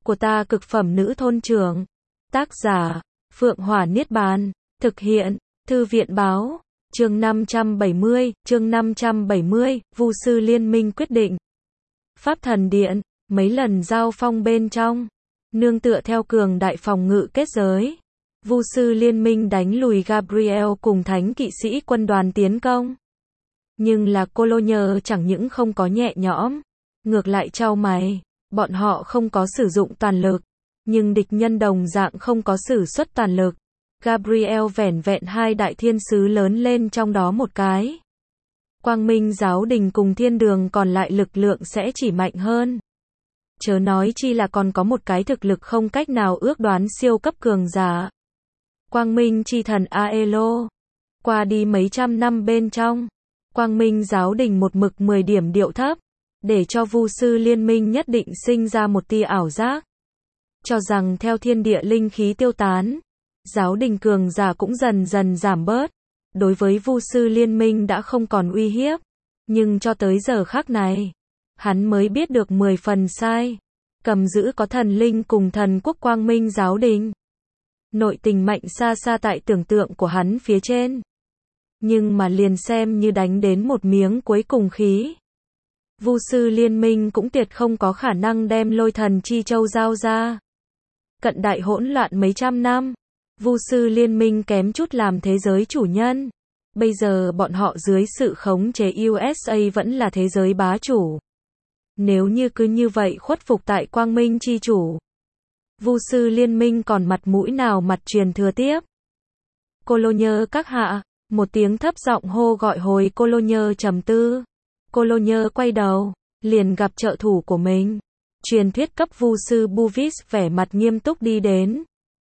của ta cực phẩm nữ thôn trưởng. Tác giả, Phượng Hỏa Niết Bàn. Thực hiện, Thư viện Báo. Chương 570, Vu sư liên minh quyết định. Pháp thần điện, mấy lần giao phong bên trong, nương tựa theo cường đại phòng ngự kết giới, Vu sư liên minh đánh lùi Gabriel cùng thánh kỵ sĩ quân đoàn tiến công. Nhưng là Cologne chẳng những không có nhẹ nhõm, ngược lại chau mày, bọn họ không có sử dụng toàn lực, nhưng địch nhân đồng dạng không có sử xuất toàn lực. Gabriel vẻn vẹn hai đại thiên sứ lớn lên trong đó một cái. Quang Minh giáo đình cùng thiên đường còn lại lực lượng sẽ chỉ mạnh hơn. Chớ nói chi là còn có một cái thực lực không cách nào ước đoán siêu cấp cường giả. Quang Minh chi thần Aelo. Qua đi mấy trăm năm bên trong, Quang Minh giáo đình một mực 10 điểm điệu thấp, để cho Vu sư liên minh nhất định sinh ra một tia ảo giác. Cho rằng theo thiên địa linh khí tiêu tán, giáo đình cường giả cũng dần dần giảm bớt, đối với Vu sư liên minh đã không còn uy hiếp. Nhưng cho tới giờ khắc này, hắn mới biết được 10 phần sai. Cầm giữ có thần linh cùng thần quốc Quang Minh giáo đình. Nội tình mạnh xa xa tại tưởng tượng của hắn phía trên. Nhưng mà liền xem như đánh đến một miếng cuối cùng khí, Vu sư liên minh cũng tuyệt không có khả năng đem lôi thần chi châu giao ra. Cận đại hỗn loạn mấy trăm năm, Vu sư liên minh kém chút làm thế giới chủ nhân. Bây giờ bọn họ dưới sự khống chế USA vẫn là thế giới bá chủ. Nếu như cứ như vậy khuất phục tại Quang Minh chi chủ, Vu sư liên minh còn mặt mũi nào mặt truyền thừa tiếp. Cologne các hạ, một tiếng thấp giọng hô gọi hồi Cologne trầm tư. Cologne quay đầu, liền gặp trợ thủ của mình. Truyền thuyết cấp Vu sư Buvis vẻ mặt nghiêm túc đi đến.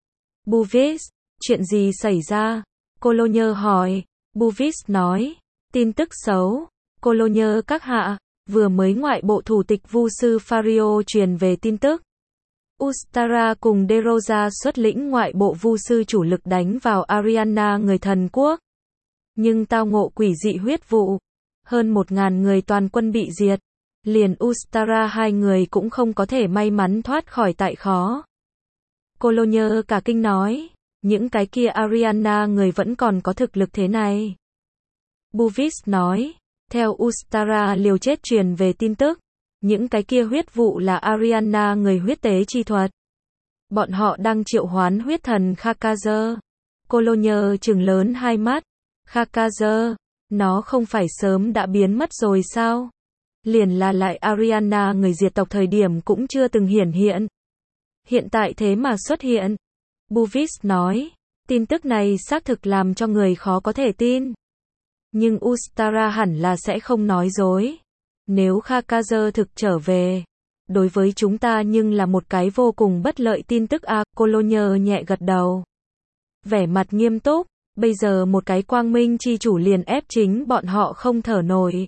Buvis, chuyện gì xảy ra? Cologne hỏi. Buvis nói, tin tức xấu. Cologne các hạ, vừa mới ngoại bộ thủ tịch Vu sư Fario truyền về tin tức. Ustara cùng Derosa xuất lĩnh ngoại bộ Vu sư chủ lực đánh vào Ariana người thần quốc. Nhưng tao ngộ quỷ dị huyết vụ. Hơn 1000 người toàn quân bị diệt. Liền Ustara hai người cũng không có thể may mắn thoát khỏi tại khó. Cologne cả kinh nói, những cái kia Ariana người vẫn còn có thực lực thế này. Buvis nói, theo Ustara liều chết truyền về tin tức, những cái kia huyết vụ là Ariana người huyết tế chi thuật. Bọn họ đang triệu hoán huyết thần Khakazer. Cologne trừng lớn hai mắt. Khakazer, nó không phải sớm đã biến mất rồi sao? Liền là lại Ariana người diệt tộc thời điểm cũng chưa từng hiển hiện. Hiện tại thế mà xuất hiện. Buvis nói, tin tức này xác thực làm cho người khó có thể tin. Nhưng Ustara hẳn là sẽ không nói dối. Nếu Khakazer thực trở về, đối với chúng ta nhưng là một cái vô cùng bất lợi tin tức a. Cologne nhẹ gật đầu. Vẻ mặt nghiêm túc, bây giờ một cái Quang Minh chi chủ liền ép chính bọn họ không thở nổi.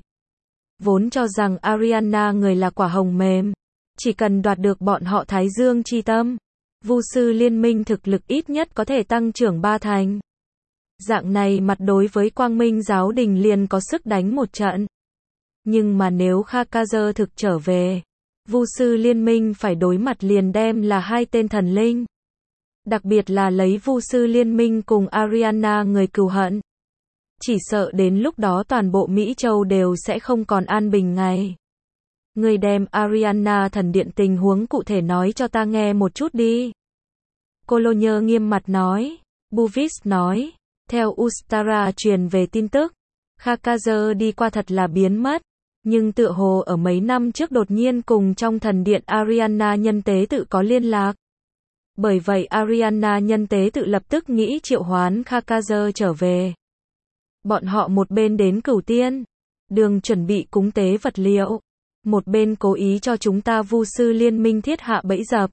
Vốn cho rằng Ariana người là quả hồng mềm, chỉ cần đoạt được bọn họ Thái Dương chi tâm, Vu sư liên minh thực lực ít nhất có thể tăng trưởng 3 thành. Dạng này mặt đối với Quang Minh giáo đình liền có sức đánh một trận. Nhưng mà nếu Khakazer thực trở về, Vu sư liên minh phải đối mặt liền đem là hai tên thần linh. Đặc biệt là lấy Vu sư liên minh cùng Ariana người cừu hận. Chỉ sợ đến lúc đó toàn bộ Mỹ Châu đều sẽ không còn an bình ngày. Người đem Ariana thần điện tình huống cụ thể nói cho ta nghe một chút đi. Cologne nghiêm mặt nói. Buvis nói, theo Ustara truyền về tin tức, Khakazer đi qua thật là biến mất. Nhưng tựa hồ ở mấy năm trước đột nhiên cùng trong thần điện Ariana nhân tế tự có liên lạc. Bởi vậy Ariana nhân tế tự lập tức nghĩ triệu hoán Khakazer trở về. Bọn họ một bên đến Cửu Tiên, đường chuẩn bị cúng tế vật liệu, một bên cố ý cho chúng ta Vu sư liên minh thiết hạ bẫy dập,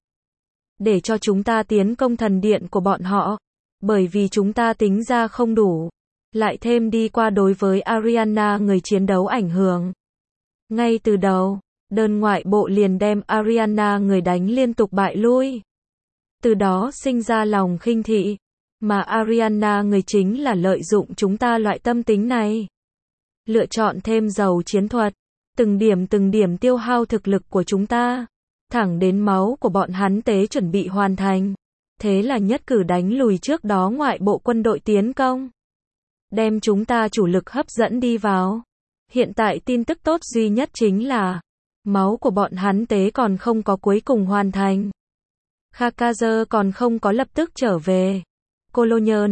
để cho chúng ta tiến công thần điện của bọn họ, bởi vì chúng ta tính ra không đủ, lại thêm đi qua đối với Ariana người chiến đấu ảnh hưởng. Ngay từ đầu, đơn ngoại bộ liền đem Ariana người đánh liên tục bại lui. Từ đó sinh ra lòng khinh thị, mà Ariana người chính là lợi dụng chúng ta loại tâm tính này. Lựa chọn thêm giàu chiến thuật, từng điểm tiêu hao thực lực của chúng ta. thẳng đến máu của bọn hắn tế chuẩn bị hoàn thành. Thế là nhất cử đánh lùi trước đó ngoại bộ quân đội tiến công. Đem chúng ta chủ lực hấp dẫn đi vào. Hiện tại tin tức tốt duy nhất chính là máu của bọn hắn tế còn không có cuối cùng hoàn thành. Khakazer còn không có lập tức trở về. Cologne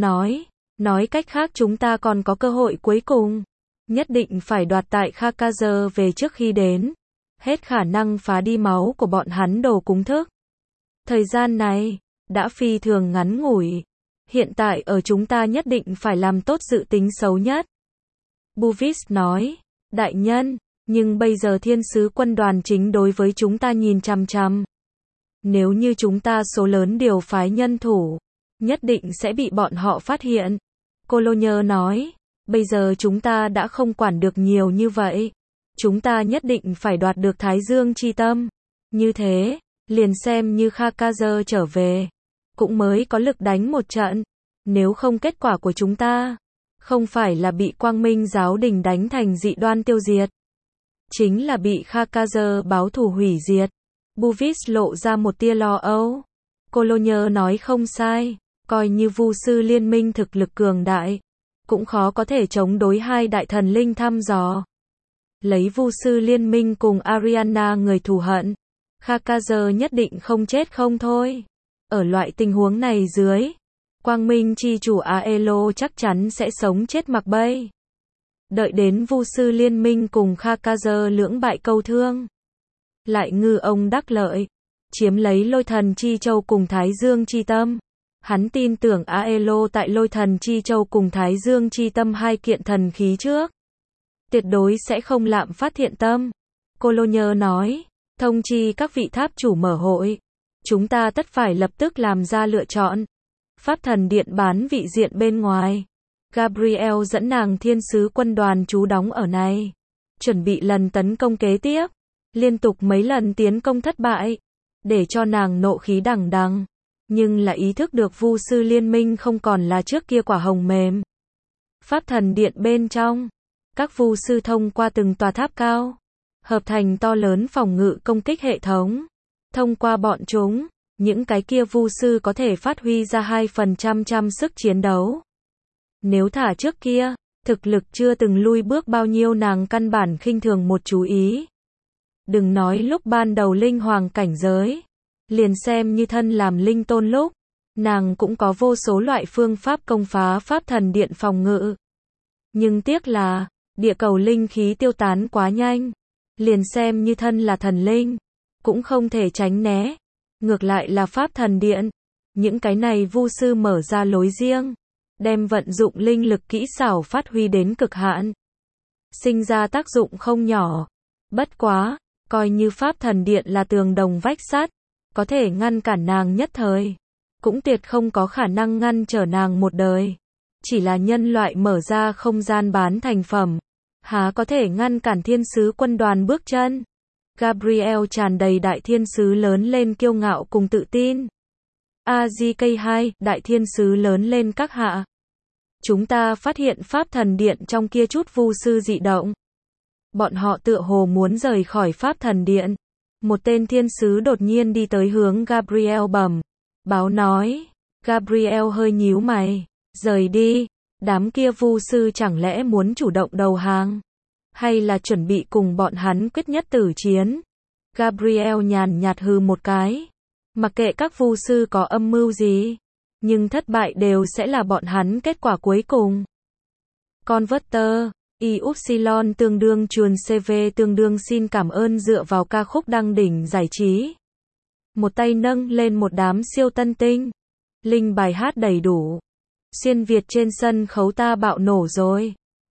nói cách khác chúng ta còn có cơ hội cuối cùng. Nhất định phải đoạt tại Khakazer về trước khi đến. Hết khả năng phá đi máu của bọn hắn đồ cúng thức. Thời gian này đã phi thường ngắn ngủi. Hiện tại ở chúng ta nhất định phải làm tốt dự tính xấu nhất. Buvis nói, đại nhân, nhưng bây giờ thiên sứ quân đoàn chính đối với chúng ta nhìn chằm chằm. Nếu như chúng ta số lớn điều phái nhân thủ, nhất định sẽ bị bọn họ phát hiện. Cologne nói, bây giờ chúng ta đã không quản được nhiều như vậy. Chúng ta nhất định phải đoạt được Thái Dương chi tâm. Như thế, liền xem như Khakazer trở về, cũng mới có lực đánh một trận. Nếu không kết quả của chúng ta, không phải là bị Quang Minh giáo đình đánh thành dị đoan tiêu diệt. Chính là bị Khakazer báo thù hủy diệt. Buvis lộ ra một tia lo âu. Cologne nói không sai, coi như vu sư liên minh thực lực cường đại, cũng khó có thể chống đối hai đại thần linh thăm dò. Lấy vu sư liên minh cùng Ariana người thù hận, Khakazer nhất định không chết không thôi. Ở loại tình huống này dưới, Quang Minh chi chủ Aelo chắc chắn sẽ sống chết mặc bay. Đợi đến vu sư liên minh cùng Khakazer lưỡng bại câu thương, lại ngư ông đắc lợi, chiếm lấy lôi thần chi châu cùng Thái Dương chi tâm. Hắn tin tưởng Aelo tại lôi thần chi châu cùng Thái Dương chi tâm hai kiện thần khí trước, tuyệt đối sẽ không lạm phát thiện tâm. Cologne nói, thông chi các vị tháp chủ mở hội. Chúng ta tất phải lập tức làm ra lựa chọn. Pháp thần điện bán vị diện bên ngoài. Gabriel dẫn nàng thiên sứ quân đoàn trú đóng ở này. Chuẩn bị lần tấn công kế tiếp. Liên tục mấy lần tiến công thất bại. Để cho nàng nộ khí đằng đằng. Nhưng là ý thức được vu sư liên minh không còn là trước kia quả hồng mềm. Pháp thần điện bên trong. Các vu sư thông qua từng tòa tháp cao. Hợp thành to lớn phòng ngự công kích hệ thống. Thông qua bọn chúng, những cái kia vu sư có thể phát huy ra 2% sức chiến đấu. Nếu thả trước kia, thực lực chưa từng lui bước bao nhiêu nàng căn bản khinh thường một chú ý. Đừng nói lúc ban đầu linh hoàng cảnh giới, liền xem như thân làm linh tôn lúc, nàng cũng có vô số loại phương pháp công phá pháp thần điện phòng ngự. Nhưng tiếc là, địa cầu linh khí tiêu tán quá nhanh, liền xem như thân là thần linh, cũng không thể tránh né. Ngược lại là pháp thần điện, những cái này vu sư mở ra lối riêng, đem vận dụng linh lực kỹ xảo phát huy đến cực hạn, sinh ra tác dụng không nhỏ. Bất quá, coi như pháp thần điện là tường đồng vách sắt, có thể ngăn cản nàng nhất thời, cũng tuyệt không có khả năng ngăn trở nàng một đời. Chỉ là nhân loại mở ra không gian bán thành phẩm, há có thể ngăn cản thiên sứ quân đoàn bước chân. Gabriel tràn đầy đại thiên sứ lớn lên kiêu ngạo cùng tự tin. AZK2, đại thiên sứ lớn lên các hạ. Chúng ta phát hiện pháp thần điện trong kia chút vu sư dị động. Bọn họ tựa hồ muốn rời khỏi pháp thần điện. Một tên thiên sứ đột nhiên đi tới hướng Gabriel bẩm báo nói. Gabriel hơi nhíu mày. Rời đi. Đám kia vu sư chẳng lẽ muốn chủ động đầu hàng? Hay là chuẩn bị cùng bọn hắn quyết nhất tử chiến? Gabriel nhàn nhạt hừ một cái. Mặc kệ các vu sư có âm mưu gì, nhưng thất bại đều sẽ là bọn hắn kết quả cuối cùng. Converter, Y-Upsilon tương đương chuồn CV tương đương xin cảm ơn dựa vào ca khúc đăng đỉnh giải trí. Một tay nâng lên một đám siêu tân tinh. Linh bài hát đầy đủ. Xuyên Việt trên sân khấu ta bạo nổ rồi.